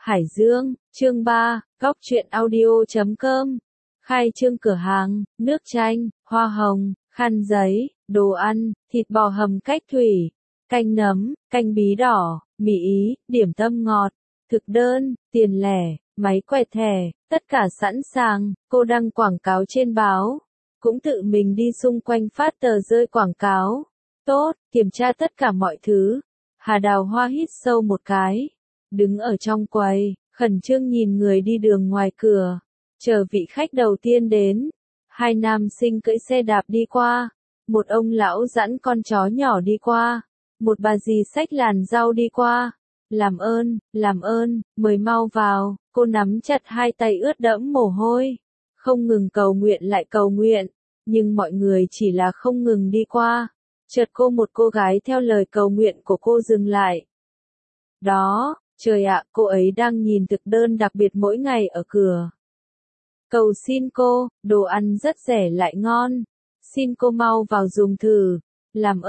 Hải Dương, chương 3, góc truyện audio.com. Khai trương cửa hàng, nước chanh, hoa hồng, khăn giấy, đồ ăn, thịt bò hầm cách thủy, canh nấm, canh bí đỏ, mì Ý, điểm tâm ngọt, thực đơn, tiền lẻ, máy quẹt thẻ, tất cả sẵn sàng. Cô đăng quảng cáo trên báo, cũng tự mình đi xung quanh phát tờ rơi quảng cáo. Tốt, kiểm tra tất cả mọi thứ. Hà Đào Hoa hít sâu một cái, đứng ở trong quầy, khẩn trương nhìn người đi đường ngoài cửa, chờ vị khách đầu tiên đến. Hai nam sinh cưỡi xe đạp đi qua, một ông lão dẫn con chó nhỏ đi qua, một bà dì xách làn rau đi qua. Làm ơn, mời mau vào. Cô nắm chặt hai tay ướt đẫm mồ hôi, không ngừng cầu nguyện lại cầu nguyện, nhưng mọi người chỉ là không ngừng đi qua. Chợt một cô gái theo lời cầu nguyện của cô dừng lại. Đó, trời ạ, cô ấy đang nhìn thực đơn đặc biệt mỗi ngày ở cửa. Cầu xin cô, đồ ăn rất rẻ lại ngon. Xin cô mau vào dùng thử. Làm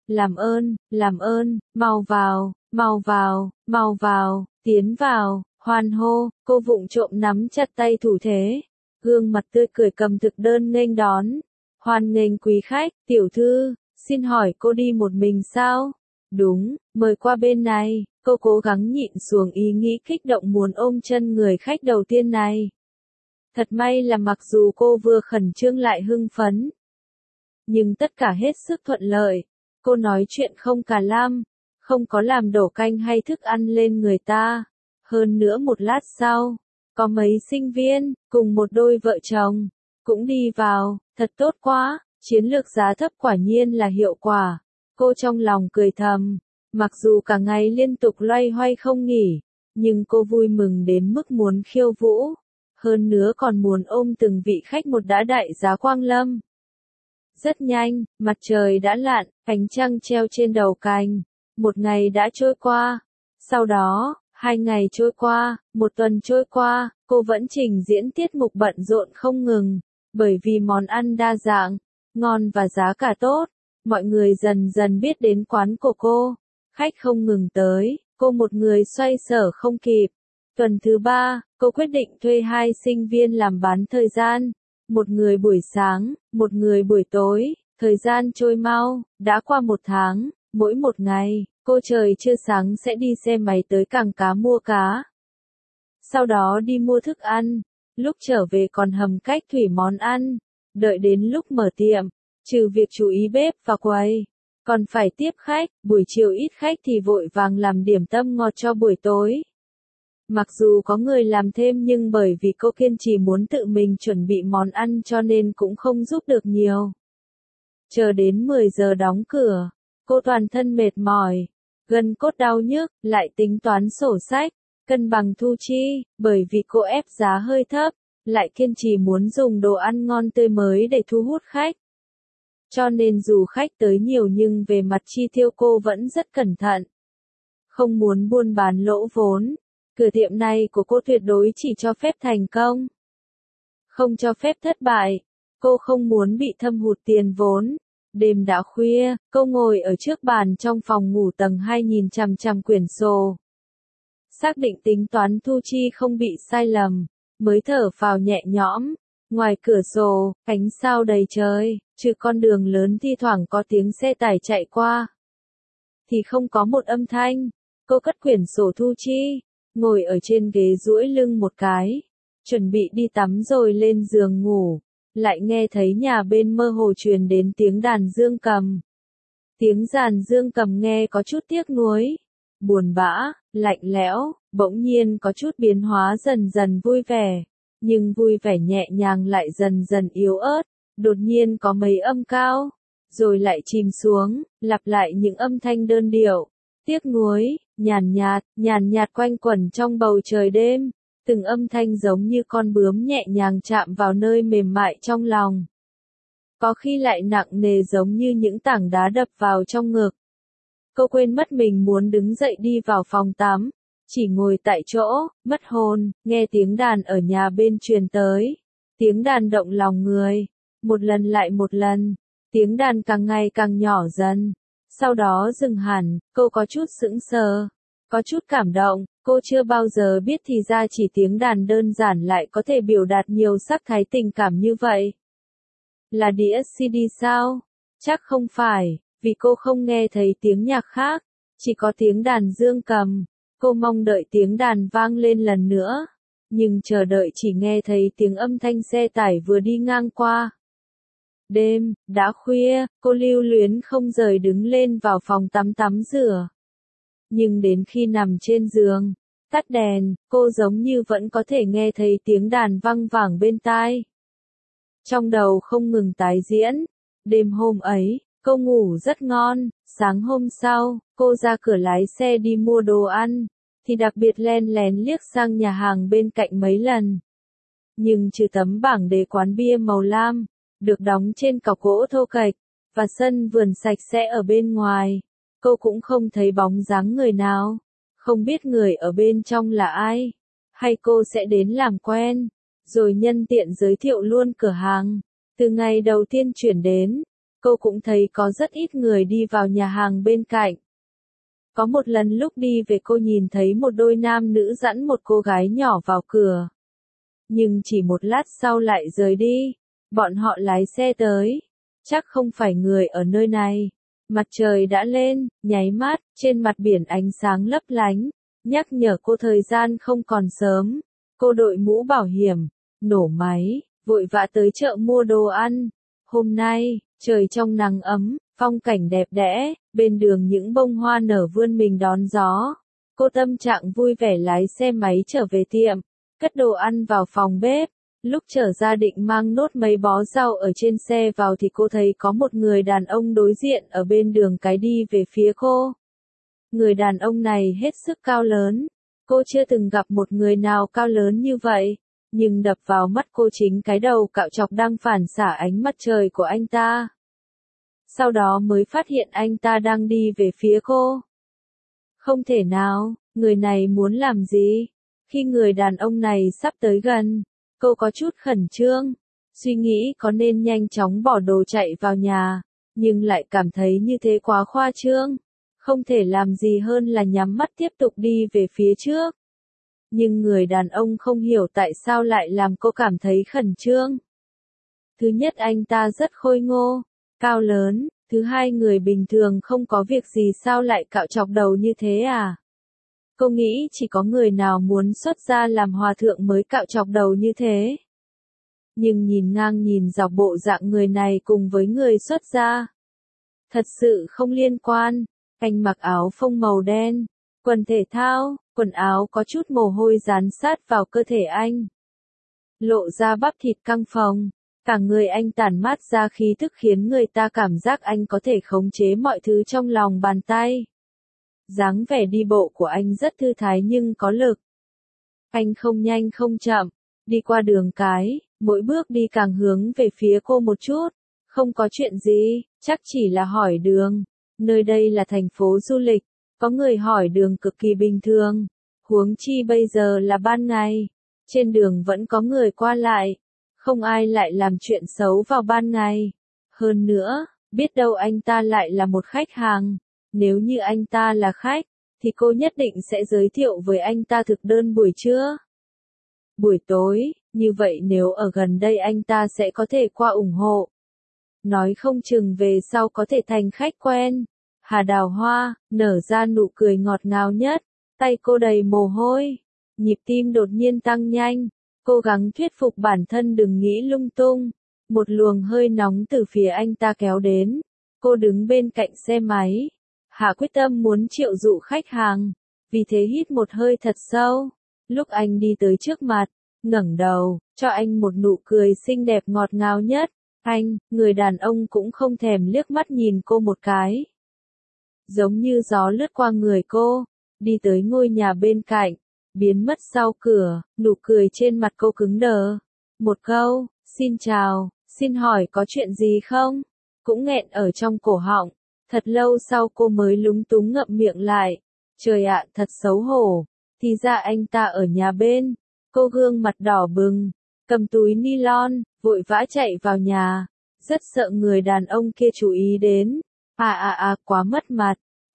ơn, mau vào, tiến vào, hoan hô. Cô vụng trộm nắm chặt tay thủ thế, gương mặt tươi cười cầm thực đơn nghênh đón. Hoan nghênh quý khách, tiểu thư, xin hỏi cô đi một mình sao? Đúng, mời qua bên này. Cô cố gắng nhịn xuống ý nghĩ kích động muốn ôm chân người khách đầu tiên này. Thật may là mặc dù cô vừa khẩn trương lại hưng phấn, nhưng tất cả hết sức thuận lợi. Cô nói chuyện không cà lam, không có làm đổ canh hay thức ăn lên người ta. Hơn nữa một lát sau, có mấy sinh viên, cùng một đôi vợ chồng, cũng đi vào. Thật tốt quá, chiến lược giá thấp quả nhiên là hiệu quả. Cô trong lòng cười thầm, mặc dù cả ngày liên tục loay hoay không nghỉ, nhưng cô vui mừng đến mức muốn khiêu vũ. Hơn nữa còn muốn ôm từng vị khách một đã đại giá quang lâm. Rất nhanh, mặt trời đã lặn, ánh trăng treo trên đầu cành. Một ngày đã trôi qua. Sau đó, 2 ngày trôi qua, 1 tuần trôi qua, cô vẫn trình diễn tiết mục bận rộn không ngừng. Bởi vì món ăn đa dạng, ngon và giá cả tốt, mọi người dần dần biết đến quán của cô. Khách không ngừng tới, cô một người xoay sở không kịp. Tuần thứ 3, cô quyết định thuê 2 sinh viên làm bán thời gian. Một người buổi sáng, một người buổi tối. Thời gian trôi mau, đã qua 1 tháng. Mỗi một ngày, cô trời chưa sáng sẽ đi xe máy tới cảng cá mua cá. Sau đó đi mua thức ăn. Lúc trở về còn hầm cách thủy món ăn. Đợi đến lúc mở tiệm, trừ việc chú ý bếp và quầy, còn phải tiếp khách. Buổi chiều ít khách thì vội vàng làm điểm tâm ngọt cho buổi tối. Mặc dù có người làm thêm nhưng bởi vì cô kiên trì muốn tự mình chuẩn bị món ăn cho nên cũng không giúp được nhiều. Chờ đến 10 giờ đóng cửa, cô toàn thân mệt mỏi, gân cốt đau nhức, lại tính toán sổ sách, cân bằng thu chi, bởi vì cô ép giá hơi thấp, lại kiên trì muốn dùng đồ ăn ngon tươi mới để thu hút khách. Cho nên dù khách tới nhiều nhưng về mặt chi tiêu cô vẫn rất cẩn thận. Không muốn buôn bán lỗ vốn. Cửa tiệm này của cô tuyệt đối chỉ cho phép thành công, không cho phép thất bại. Cô không muốn bị thâm hụt tiền vốn. Đêm đã khuya, cô ngồi ở trước bàn trong phòng ngủ tầng 2 nhìn chằm chằm quyển sổ. Xác định tính toán thu chi không bị sai lầm, mới thở phào nhẹ nhõm. Ngoài cửa sổ, ánh sao đầy trời, trừ con đường lớn thi thoảng có tiếng xe tải chạy qua, thì không có một âm thanh. Cô cất quyển sổ thu chi, ngồi ở trên ghế duỗi lưng một cái, chuẩn bị đi tắm rồi lên giường ngủ, lại nghe thấy nhà bên mơ hồ truyền đến tiếng đàn dương cầm. Tiếng đàn dương cầm nghe có chút tiếc nuối, buồn bã, lạnh lẽo, bỗng nhiên có chút biến hóa dần dần vui vẻ, nhưng vui vẻ nhẹ nhàng lại dần dần yếu ớt, đột nhiên có mấy âm cao, rồi lại chìm xuống, lặp lại những âm thanh đơn điệu, tiếc nuối, nhàn nhạt quanh quẩn trong bầu trời đêm, từng âm thanh giống như con bướm nhẹ nhàng chạm vào nơi mềm mại trong lòng. Có khi lại nặng nề giống như những tảng đá đập vào trong ngực. Cô quên mất mình muốn đứng dậy đi vào phòng tắm, chỉ ngồi tại chỗ, mất hồn, nghe tiếng đàn ở nhà bên truyền tới. Tiếng đàn động lòng người, một lần lại một lần, tiếng đàn càng ngày càng nhỏ dần. Sau đó dừng hẳn, cô có chút sững sờ, có chút cảm động, Cô chưa bao giờ biết thì ra chỉ tiếng đàn đơn giản lại có thể biểu đạt nhiều sắc thái tình cảm như vậy. Là đĩa CD sao? Chắc không phải, vì cô không nghe thấy tiếng nhạc khác, chỉ có tiếng đàn dương cầm. Cô mong đợi tiếng đàn vang lên lần nữa, nhưng chờ đợi chỉ nghe thấy tiếng âm thanh xe tải vừa đi ngang qua. Đêm, đã khuya, cô lưu luyến không rời đứng lên vào phòng tắm tắm rửa. Nhưng đến khi nằm trên giường, tắt đèn, cô giống như vẫn có thể nghe thấy tiếng đàn văng vẳng bên tai. Trong đầu không ngừng tái diễn. Đêm hôm ấy, cô ngủ rất ngon, sáng hôm sau, cô ra cửa lái xe đi mua đồ ăn, thì đặc biệt len lén liếc sang nhà hàng bên cạnh mấy lần. Nhưng trừ tấm bảng đề quán bia màu lam, được đóng trên cọc gỗ thô kệch, và sân vườn sạch sẽ ở bên ngoài, cô cũng không thấy bóng dáng người nào. Không biết người ở bên trong là ai, hay cô sẽ đến làm quen, rồi nhân tiện giới thiệu luôn cửa hàng. Từ ngày đầu tiên chuyển đến, cô cũng thấy có rất ít người đi vào nhà hàng bên cạnh. Có một lần lúc đi về cô nhìn thấy một đôi nam nữ dẫn một cô gái nhỏ vào cửa. Nhưng chỉ một lát sau lại rời đi, bọn họ lái xe tới. Chắc không phải người ở nơi này. Mặt trời đã lên, nháy mắt, trên mặt biển ánh sáng lấp lánh, nhắc nhở cô thời gian không còn sớm. Cô đội mũ bảo hiểm, nổ máy, vội vã tới chợ mua đồ ăn. Hôm nay, trời trong nắng ấm, phong cảnh đẹp đẽ, bên đường những bông hoa nở vươn mình đón gió. Cô tâm trạng vui vẻ lái xe máy trở về tiệm, cất đồ ăn vào phòng bếp. Lúc trở ra định mang nốt mấy bó rau ở trên xe vào thì cô thấy có một người đàn ông đối diện ở bên đường cái đi về phía cô. Người đàn ông này hết sức cao lớn. Cô chưa từng gặp một người nào cao lớn như vậy, nhưng đập vào mắt cô chính cái đầu cạo chọc đang phản xạ ánh mặt trời của anh ta. Sau đó mới phát hiện anh ta đang đi về phía cô. Không thể nào, người này muốn làm gì? Khi người đàn ông này sắp tới gần, cô có chút khẩn trương, suy nghĩ có nên nhanh chóng bỏ đồ chạy vào nhà, nhưng lại cảm thấy như thế quá khoa trương. Không thể làm gì hơn là nhắm mắt tiếp tục đi về phía trước. Nhưng người đàn ông không hiểu tại sao lại làm cô cảm thấy khẩn trương. Thứ nhất, anh ta rất khôi ngô, cao lớn. Thứ hai, người bình thường không có việc gì sao lại cạo chọc đầu như thế à? Cô nghĩ chỉ có người nào muốn xuất gia làm hòa thượng mới cạo chọc đầu như thế. Nhưng nhìn ngang nhìn dọc bộ dạng người này cùng với người xuất gia, thật sự không liên quan. Anh mặc áo phông màu đen, quần thể thao, quần áo có chút mồ hôi dán sát vào cơ thể anh. Lộ ra bắp thịt căng phồng, cả người anh tản mát ra khí thức khiến người ta cảm giác anh có thể khống chế mọi thứ trong lòng bàn tay. Dáng vẻ đi bộ của anh rất thư thái nhưng có lực. Anh không nhanh không chậm, đi qua đường cái, mỗi bước đi càng hướng về phía cô một chút. Không có chuyện gì, chắc chỉ là hỏi đường. Nơi đây là thành phố du lịch, có người hỏi đường cực kỳ bình thường. Huống chi bây giờ là ban ngày, trên đường vẫn có người qua lại. Không ai lại làm chuyện xấu vào ban ngày. Hơn nữa, biết đâu anh ta lại là một khách hàng. Nếu như anh ta là khách, thì cô nhất định sẽ giới thiệu với anh ta thực đơn buổi trưa. Buổi tối, như vậy nếu ở gần đây anh ta sẽ có thể qua ủng hộ. Nói không chừng về sau có thể thành khách quen. Hà Đào Hoa, nở ra nụ cười ngọt ngào nhất, tay cô đầy mồ hôi. Nhịp tim đột nhiên tăng nhanh, cố gắng thuyết phục bản thân đừng nghĩ lung tung. Một luồng hơi nóng từ phía anh ta kéo đến. Cô đứng bên cạnh xe máy. Hạ quyết tâm muốn triệu dụ khách hàng, vì thế hít một hơi thật sâu. Lúc anh đi tới trước mặt, ngẩng đầu, cho anh một nụ cười xinh đẹp ngọt ngào nhất. Anh, người đàn ông cũng không thèm liếc mắt nhìn cô một cái. Giống như gió lướt qua người cô, đi tới ngôi nhà bên cạnh, biến mất sau cửa, nụ cười trên mặt cô cứng đờ. Một câu, xin chào, xin hỏi có chuyện gì không? Cũng nghẹn ở trong cổ họng. Thật lâu sau cô mới lúng túng ngậm miệng lại. Trời ạ, thật xấu hổ. Thì ra anh ta ở nhà bên. Cô gương mặt đỏ bừng, cầm túi nylon, vội vã chạy vào nhà. Rất sợ người đàn ông kia chú ý đến. Quá mất mặt.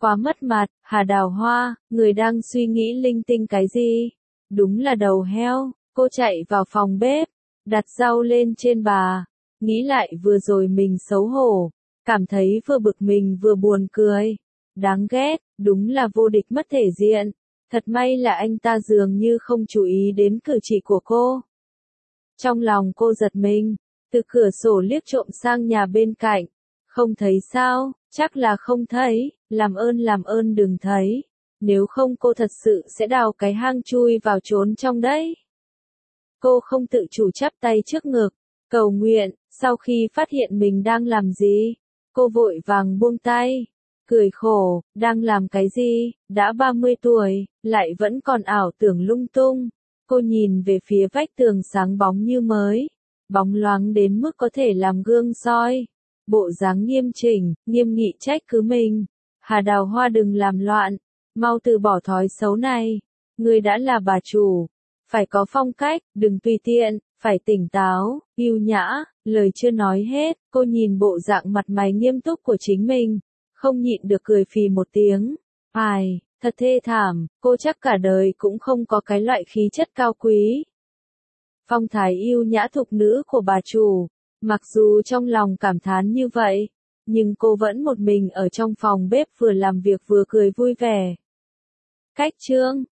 Quá mất mặt, Hà Đào Hoa, người đang suy nghĩ linh tinh cái gì? Đúng là đầu heo, cô chạy vào phòng bếp, đặt rau lên trên bà, nghĩ lại vừa rồi mình xấu hổ, cảm thấy vừa bực mình vừa buồn cười. Đáng ghét, đúng là vô địch mất thể diện. Thật may là anh ta dường như không chú ý đến cử chỉ của cô. Trong lòng cô giật mình, từ cửa sổ liếc trộm sang nhà bên cạnh. Không thấy sao, chắc là không thấy, làm ơn đừng thấy. Nếu không cô thật sự sẽ đào cái hang chui vào trốn trong đấy. Cô không tự chủ chắp tay trước ngực, cầu nguyện, sau khi phát hiện mình đang làm gì, cô vội vàng buông tay. Cười khổ, đang làm cái gì, đã 30 tuổi, lại vẫn còn ảo tưởng lung tung. Cô nhìn về phía vách tường sáng bóng như mới, bóng loáng đến mức có thể làm gương soi. Bộ dáng nghiêm chỉnh, nghiêm nghị trách cứ mình. Hà Đào Hoa đừng làm loạn, mau từ bỏ thói xấu này. Người đã là bà chủ, phải có phong cách, đừng tùy tiện, phải tỉnh táo, yêu nhã. Lời chưa nói hết, cô nhìn bộ dạng mặt mày nghiêm túc của chính mình, không nhịn được cười phì một tiếng. Ai, thật thê thảm, cô chắc cả đời cũng không có cái loại khí chất cao quý, phong thái yêu nhã thục nữ của bà chủ. Mặc dù trong lòng cảm thán như vậy, nhưng cô vẫn một mình ở trong phòng bếp vừa làm việc vừa cười vui vẻ. Cách chương